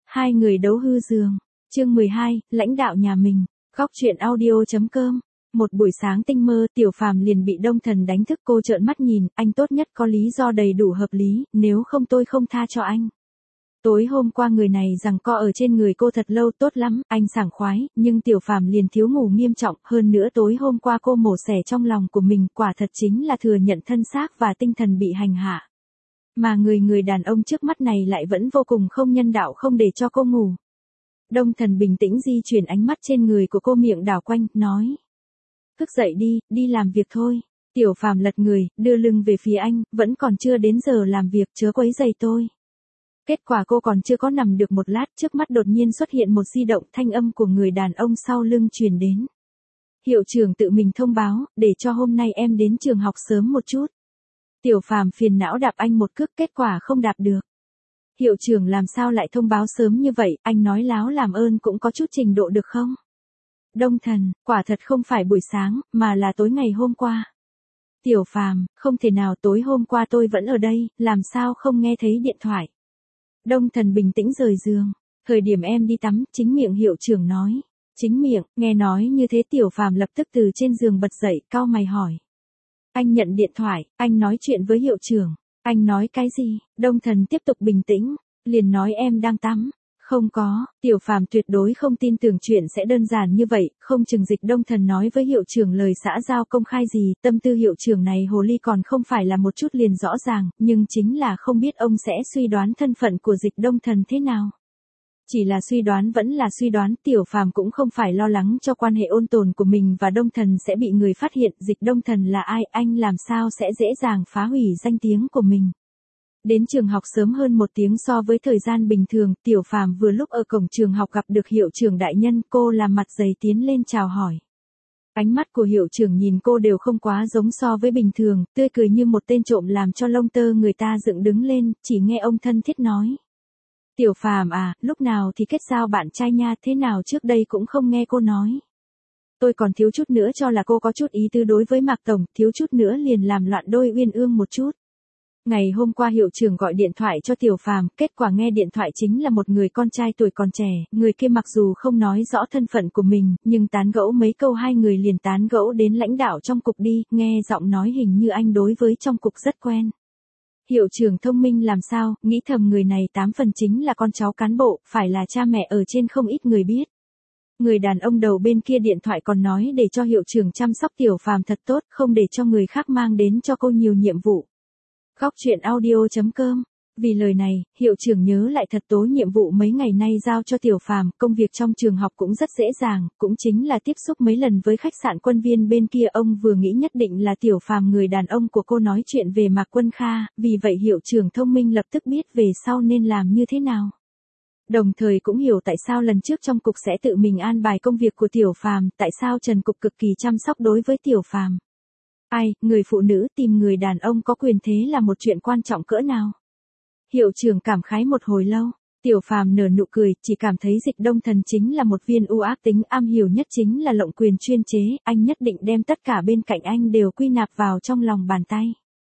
Hai người đấu hư giường. Chương 12, lãnh đạo nhà mình. Góc truyện audio.com. Một buổi sáng tinh mơ, Tiểu Phàm liền bị Đông Thần đánh thức. Cô trợn mắt nhìn, anh tốt nhất có lý do đầy đủ hợp lý, nếu không tôi không tha cho anh. Tối hôm qua người này giằng co ở trên người cô thật lâu, tốt lắm, anh sảng khoái, nhưng Tiểu Phàm liền thiếu ngủ nghiêm trọng, hơn nữa tối hôm qua cô mổ xẻ trong lòng của mình, quả thật chính là thừa nhận thân xác và tinh thần bị hành hạ. Mà người đàn ông trước mắt này lại vẫn vô cùng không nhân đạo, không để cho cô ngủ. Đông Thần bình tĩnh di chuyển ánh mắt trên người của cô, miệng đảo quanh, nói. Thức dậy đi, đi làm việc thôi. Tiểu Phàm lật người, đưa lưng về phía anh, vẫn còn chưa đến giờ làm việc, chớ quấy rầy tôi. Kết quả cô còn chưa có nằm được một lát, trước mắt đột nhiên xuất hiện một di động, thanh âm của người đàn ông sau lưng truyền đến. Hiệu trưởng tự mình thông báo, để cho hôm nay em đến trường học sớm một chút. Tiểu Phàm phiền não đạp anh một cước, kết quả không đạp được. Hiệu trưởng làm sao lại thông báo sớm như vậy, anh nói láo làm ơn cũng có chút trình độ được không? Đông Thần, quả thật không phải buổi sáng, mà là tối ngày hôm qua. Tiểu Phàm, không thể nào, tối hôm qua tôi vẫn ở đây, làm sao không nghe thấy điện thoại. Đông Thần bình tĩnh rời giường. Thời điểm em đi tắm, chính miệng hiệu trưởng nói. Chính miệng, nghe nói như thế Tiểu Phàm lập tức từ trên giường bật dậy, cau mày hỏi. Anh nhận điện thoại, anh nói chuyện với hiệu trưởng. Anh nói cái gì? Đông Thần tiếp tục bình tĩnh, liền nói em đang tắm. Không có, Tiểu Phàm tuyệt đối không tin tưởng chuyện sẽ đơn giản như vậy, không chừng Dịch Đông Thần nói với hiệu trưởng lời xã giao công khai gì, tâm tư hiệu trưởng này hồ ly còn không phải là một chút liền rõ ràng, nhưng chính là không biết ông sẽ suy đoán thân phận của Dịch Đông Thần thế nào. Chỉ là suy đoán vẫn là suy đoán, Tiểu Phàm cũng không phải lo lắng cho quan hệ ôn tồn của mình và Đông Thần sẽ bị người phát hiện, Dịch Đông Thần là ai, anh làm sao sẽ dễ dàng phá hủy danh tiếng của mình. Đến trường học sớm hơn một tiếng so với thời gian bình thường, Tiểu Phàm vừa lúc ở cổng trường học gặp được hiệu trưởng đại nhân, cô làm mặt dày tiến lên chào hỏi. Ánh mắt của hiệu trưởng nhìn cô đều không quá giống so với bình thường, tươi cười như một tên trộm làm cho lông tơ người ta dựng đứng lên, chỉ nghe ông thân thiết nói. Tiểu Phàm à, lúc nào thì kết giao bạn trai nha, thế nào trước đây cũng không nghe cô nói. Tôi còn thiếu chút nữa cho là cô có chút ý tư đối với Mạc Tổng, thiếu chút nữa liền làm loạn đôi uyên ương một chút. Ngày hôm qua hiệu trưởng gọi điện thoại cho Tiểu Phàm, kết quả nghe điện thoại chính là một người con trai tuổi còn trẻ, người kia mặc dù không nói rõ thân phận của mình, nhưng tán gẫu mấy câu hai người liền tán gẫu đến lãnh đạo trong cục đi, nghe giọng nói hình như anh đối với trong cục rất quen. Hiệu trưởng thông minh làm sao, nghĩ thầm người này 8 phần chính là con cháu cán bộ, phải là cha mẹ ở trên không ít người biết. Người đàn ông đầu bên kia điện thoại còn nói để cho hiệu trưởng chăm sóc Tiểu Phàm thật tốt, không để cho người khác mang đến cho cô nhiều nhiệm vụ. Góc truyện audio.com. Vì lời này, hiệu trưởng nhớ lại thật tố nhiệm vụ mấy ngày nay giao cho Tiểu Phàm, công việc trong trường học cũng rất dễ dàng, cũng chính là tiếp xúc mấy lần với khách sạn Quân Viên bên kia, ông vừa nghĩ nhất định là Tiểu Phàm người đàn ông của cô nói chuyện về Mạc Quân Kha, vì vậy hiệu trưởng thông minh lập tức biết về sau nên làm như thế nào. Đồng thời cũng hiểu tại sao lần trước trong cục sẽ tự mình an bài công việc của Tiểu Phàm, tại sao Trần Cục cực kỳ chăm sóc đối với Tiểu Phàm. Ai, người phụ nữ tìm người đàn ông có quyền thế là một chuyện quan trọng cỡ nào. Hiệu trưởng cảm khái một hồi lâu, Tiểu Phàm nở nụ cười, chỉ cảm thấy Dịch Đông Thần chính là một viên u ác tính, am hiểu nhất chính là lộng quyền chuyên chế, anh nhất định đem tất cả bên cạnh anh đều quy nạp vào trong lòng bàn tay.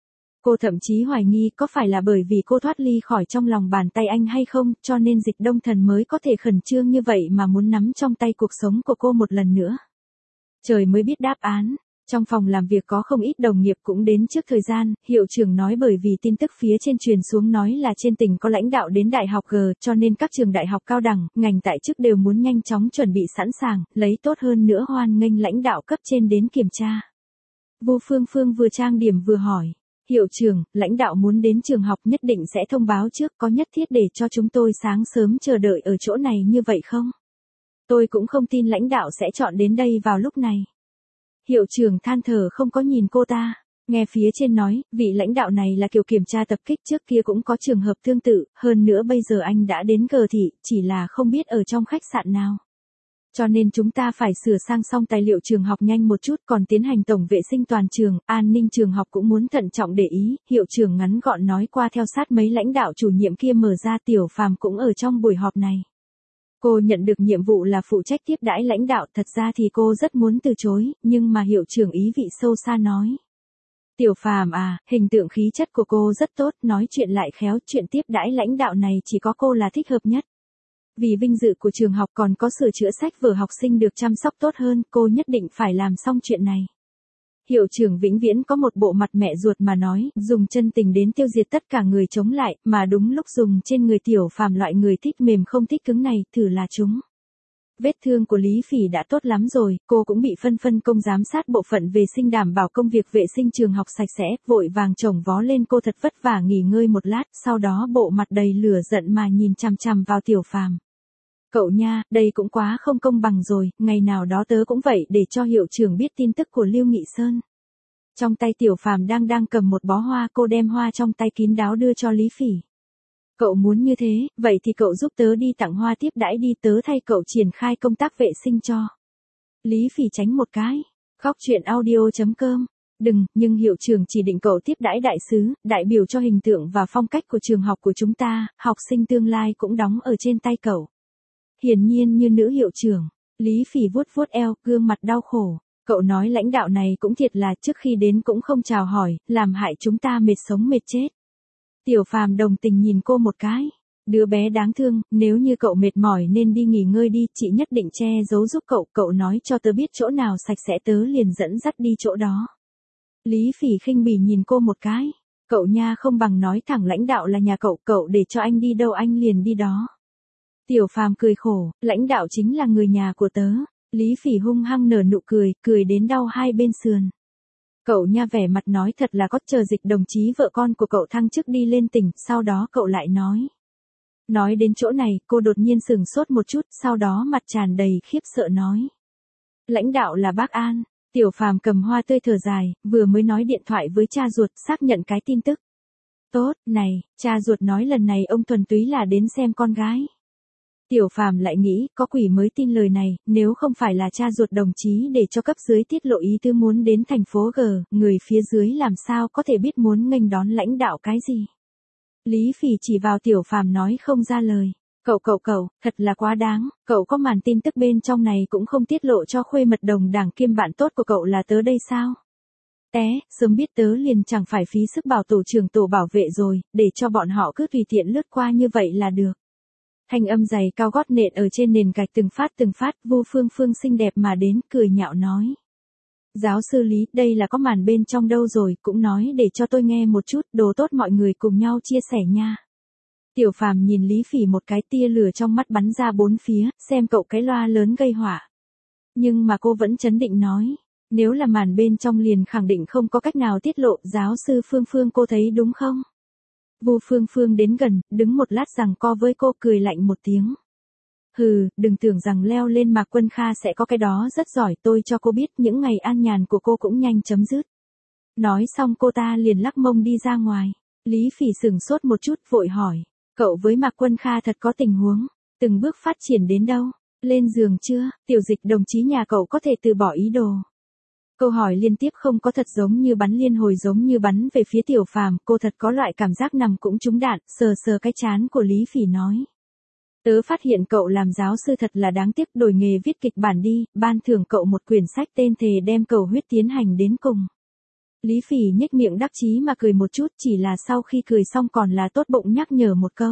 Cô thậm chí hoài nghi có phải là bởi vì cô thoát ly khỏi trong lòng bàn tay anh hay không, cho nên Dịch Đông Thần mới có thể khẩn trương như vậy mà muốn nắm trong tay cuộc sống của cô một lần nữa. Trời mới biết đáp án. Trong phòng làm việc có không ít đồng nghiệp cũng đến trước thời gian, hiệu trưởng nói bởi vì tin tức phía trên truyền xuống nói là trên tỉnh có lãnh đạo đến đại học G, cho nên các trường đại học cao đẳng, ngành tại chức đều muốn nhanh chóng chuẩn bị sẵn sàng, lấy tốt hơn nữa hoan nghênh lãnh đạo cấp trên đến kiểm tra. Vu Phương Phương vừa trang điểm vừa hỏi, hiệu trưởng, lãnh đạo muốn đến trường học nhất định sẽ thông báo trước, có nhất thiết để cho chúng tôi sáng sớm chờ đợi ở chỗ này như vậy không? Tôi cũng không tin lãnh đạo sẽ chọn đến đây vào lúc này. Hiệu trưởng than thở không có nhìn cô ta, nghe phía trên nói, vị lãnh đạo này là kiểu kiểm tra tập kích trước kia cũng có trường hợp tương tự, hơn nữa bây giờ anh đã đến G thị, chỉ là không biết ở trong khách sạn nào. Cho nên chúng ta phải sửa sang xong tài liệu trường học nhanh một chút, còn tiến hành tổng vệ sinh toàn trường, an ninh trường học cũng muốn thận trọng để ý, hiệu trưởng ngắn gọn nói qua theo sát mấy lãnh đạo chủ nhiệm kia mở ra. Tiểu Phàm cũng ở trong buổi họp này. Cô nhận được nhiệm vụ là phụ trách tiếp đãi lãnh đạo, thật ra thì cô rất muốn từ chối, nhưng mà hiệu trưởng ý vị sâu xa nói. Tiểu Phàm à, hình tượng khí chất của cô rất tốt, nói chuyện lại khéo, chuyện tiếp đãi lãnh đạo này chỉ có cô là thích hợp nhất. Vì vinh dự của trường học còn có sửa chữa sách vở học sinh được chăm sóc tốt hơn, cô nhất định phải làm xong chuyện này. Hiệu trưởng vĩnh viễn có một bộ mặt mẹ ruột mà nói, dùng chân tình đến tiêu diệt tất cả người chống lại, mà đúng lúc dùng trên người Tiểu Phàm loại người thích mềm không thích cứng này, thử là chúng. Vết thương của Lý Phỉ đã tốt lắm rồi, cô cũng bị phân công giám sát bộ phận vệ sinh đảm bảo công việc vệ sinh trường học sạch sẽ, vội vàng chồng vó lên cô thật vất vả nghỉ ngơi một lát, sau đó bộ mặt đầy lửa giận mà nhìn chằm chằm vào Tiểu Phàm. Cậu nha, đây cũng quá không công bằng rồi, ngày nào đó tớ cũng vậy để cho hiệu trưởng biết tin tức của Lưu Nghị Sơn. Trong tay Tiểu Phàm đang cầm một bó hoa, cô đem hoa trong tay kín đáo đưa cho Lý Phỉ. Cậu muốn như thế, vậy thì cậu giúp tớ đi tặng hoa tiếp đãi đi, tớ thay cậu triển khai công tác vệ sinh cho. Lý Phỉ tránh một cái. Khóc chuyện audio.com. Đừng, nhưng hiệu trưởng chỉ định cậu tiếp đãi đại sứ, đại biểu cho hình tượng và phong cách của trường học của chúng ta, học sinh tương lai cũng đóng ở trên tay cậu. Hiển nhiên như nữ hiệu trưởng. Lý Phỉ vuốt eo, gương mặt đau khổ. Cậu nói lãnh đạo này cũng thiệt là trước khi đến cũng không chào hỏi, làm hại chúng ta mệt sống mệt chết. Tiểu Phàm đồng tình nhìn cô một cái. Đứa bé đáng thương, nếu như cậu mệt mỏi nên đi nghỉ ngơi đi, chị nhất định che giấu giúp cậu nói cho tớ biết chỗ nào sạch sẽ tớ liền dẫn dắt đi chỗ đó. Lý Phỉ khinh bỉ nhìn cô một cái. Cậu nha không bằng nói thẳng lãnh đạo là nhà cậu để cho anh đi đâu anh liền đi đó. Tiểu Phàm cười khổ, lãnh đạo chính là người nhà của tớ. Lý Phỉ hung hăng nở nụ cười đến đau hai bên sườn. Cậu nha vẻ mặt nói thật là có, chờ Dịch đồng chí vợ con của cậu thăng chức đi lên tỉnh, sau đó cậu lại nói. Nói đến chỗ này, cô đột nhiên sửng sốt một chút, sau đó mặt tràn đầy khiếp sợ nói. Lãnh đạo là bác An. Tiểu Phàm cầm hoa tươi thở dài, vừa mới nói điện thoại với cha ruột xác nhận cái tin tức. Tốt, này, cha ruột nói lần này ông thuần túy là đến xem con gái. Tiểu Phàm lại nghĩ, có quỷ mới tin lời này, nếu không phải là cha ruột đồng chí để cho cấp dưới tiết lộ ý tứ muốn đến thành phố G, người phía dưới làm sao có thể biết muốn nghênh đón lãnh đạo cái gì. Lý Phỉ chỉ vào Tiểu Phàm nói không ra lời. Cậu, thật là quá đáng, cậu có màn tin tức bên trong này cũng không tiết lộ cho khuê mật đồng đảng kiêm bạn tốt của cậu là tớ đây sao? Sớm biết tớ liền chẳng phải phí sức bảo tổ trưởng tổ bảo vệ rồi, để cho bọn họ cứ tùy tiện lướt qua như vậy là được. Thanh âm giày cao gót nện ở trên nền gạch từng phát, Vu Phương xinh đẹp mà đến, cười nhạo nói. Giáo sư Lý, đây là có màn bên trong đâu rồi, cũng nói để cho tôi nghe một chút, đồ tốt mọi người cùng nhau chia sẻ nha. Tiểu Phàm nhìn Lý Phỉ một cái, tia lửa trong mắt bắn ra bốn phía, xem cậu cái loa lớn gây họa. Nhưng mà cô vẫn trấn định nói, nếu là màn bên trong liền khẳng định không có cách nào tiết lộ, giáo sư Phương cô thấy đúng không? Vu Phương đến gần, đứng một lát giằng co với cô, cười lạnh một tiếng. Hừ, đừng tưởng rằng leo lên Mạc Quân Kha sẽ có cái đó rất giỏi, tôi cho cô biết những ngày an nhàn của cô cũng nhanh chấm dứt. Nói xong cô ta liền lắc mông đi ra ngoài. Lý Phỉ sửng sốt một chút, vội hỏi, cậu với Mạc Quân Kha thật có tình huống, từng bước phát triển đến đâu, lên giường chưa, Tiểu Dịch đồng chí nhà cậu có thể từ bỏ ý đồ. Câu hỏi liên tiếp không có thật giống như bắn liên hồi giống như bắn về phía Tiểu Phàm, cô thật có loại cảm giác nằm cũng trúng đạn, sờ cái trán của Lý Phỉ nói. Tớ phát hiện cậu làm giáo sư thật là đáng tiếc, đổi nghề viết kịch bản đi, ban thưởng cậu một quyển sách tên Thề đem cầu huyết tiến hành đến cùng. Lý Phỉ nhếch miệng đắc chí mà cười một chút, chỉ là sau khi cười xong còn là tốt bụng nhắc nhở một câu.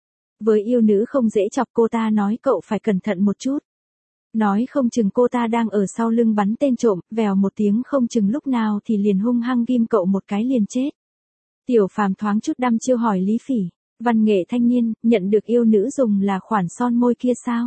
Với yêu nữ không dễ chọc, cô ta nói cậu phải cẩn thận một chút. Nói không chừng cô ta đang ở sau lưng bắn tên trộm, vèo một tiếng không chừng lúc nào thì liền hung hăng ghim cậu một cái liền chết. Tiểu Phàm thoáng chút đăm chiêu hỏi Lý Phỉ, văn nghệ thanh niên, nhận được yêu nữ dùng là khoản son môi kia sao?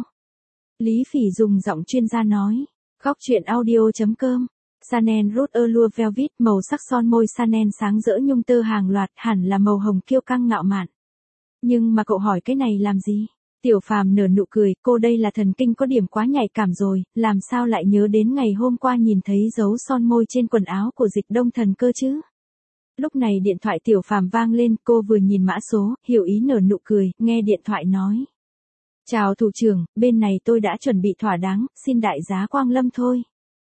Lý Phỉ dùng giọng chuyên gia nói, khóc chuyện audio.com. Chanel Rose Allure Velvet, màu sắc son môi Chanel sáng rỡ nhung tơ hàng loạt, hẳn là màu hồng kiêu căng ngạo mạn. Nhưng mà cậu hỏi cái này làm gì? Tiểu Phàm nở nụ cười, cô đây là thần kinh có điểm quá nhạy cảm rồi, làm sao lại nhớ đến ngày hôm qua nhìn thấy dấu son môi trên quần áo của Dịch Đông Thần cơ chứ? Lúc này điện thoại Tiểu Phàm vang lên, cô vừa nhìn mã số, hiểu ý nở nụ cười, nghe điện thoại nói. Chào thủ trưởng, bên này tôi đã chuẩn bị thỏa đáng, xin đại giá quang lâm thôi.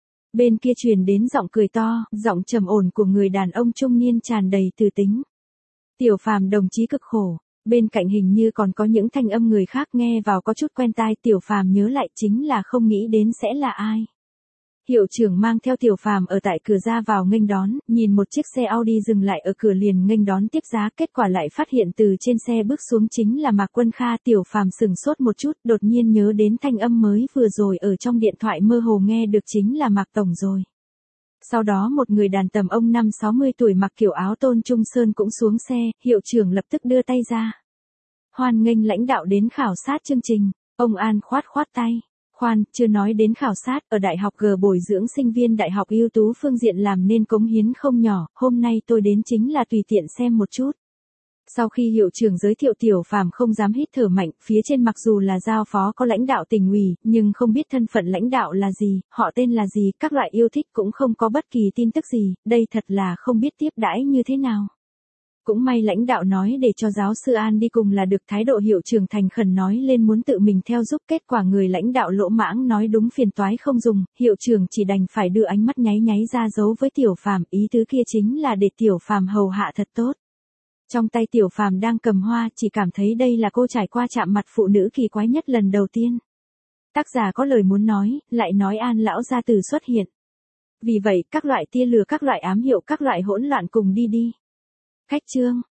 Bên kia truyền đến giọng cười to, giọng trầm ổn của người đàn ông trung niên tràn đầy từ tính. Tiểu Phàm đồng chí cực khổ. Bên cạnh hình như còn có những thanh âm người khác nghe vào có chút quen tai, Tiểu Phàm nhớ lại chính là không nghĩ đến sẽ là ai. Hiệu trưởng mang theo Tiểu Phàm ở tại cửa ra vào nghênh đón, nhìn một chiếc xe Audi dừng lại ở cửa liền nghênh đón tiếp giá, kết quả lại phát hiện từ trên xe bước xuống chính là Mạc Quân Kha. Tiểu Phàm sững sốt một chút, đột nhiên nhớ đến thanh âm mới vừa rồi ở trong điện thoại mơ hồ nghe được chính là Mạc tổng rồi. Sau đó một người đàn tầm ông 50-60 tuổi mặc kiểu áo tôn trung sơn cũng xuống xe, hiệu trưởng lập tức đưa tay ra. Hoan nghênh lãnh đạo đến khảo sát chương trình, ông An khoát khoát tay. Khoan, chưa nói đến khảo sát, ở đại học G bồi dưỡng sinh viên đại học ưu tú phương diện làm nên cống hiến không nhỏ, hôm nay tôi đến chính là tùy tiện xem một chút. Sau khi hiệu trưởng giới thiệu Tiểu Phàm không dám hít thở mạnh, phía trên mặc dù là giao phó có lãnh đạo tỉnh ủy, nhưng không biết thân phận lãnh đạo là gì, họ tên là gì, các loại yêu thích cũng không có bất kỳ tin tức gì, đây thật là không biết tiếp đãi như thế nào. Cũng may lãnh đạo nói để cho giáo sư An đi cùng là được, thái độ hiệu trưởng thành khẩn nói lên muốn tự mình theo giúp, kết quả người lãnh đạo lỗ mãng nói đúng phiền toái không dùng, hiệu trưởng chỉ đành phải đưa ánh mắt nháy nháy ra dấu với Tiểu Phàm, ý tứ kia chính là để Tiểu Phàm hầu hạ thật tốt. Trong tay Tiểu Phàm đang cầm hoa, chỉ cảm thấy đây là cô trải qua chạm mặt phụ nữ kỳ quái nhất lần đầu tiên. Tác giả có lời muốn nói, lại nói An lão gia tử xuất hiện. Vì vậy, các loại tia lửa, các loại ám hiệu, các loại hỗn loạn cùng đi. Khách chương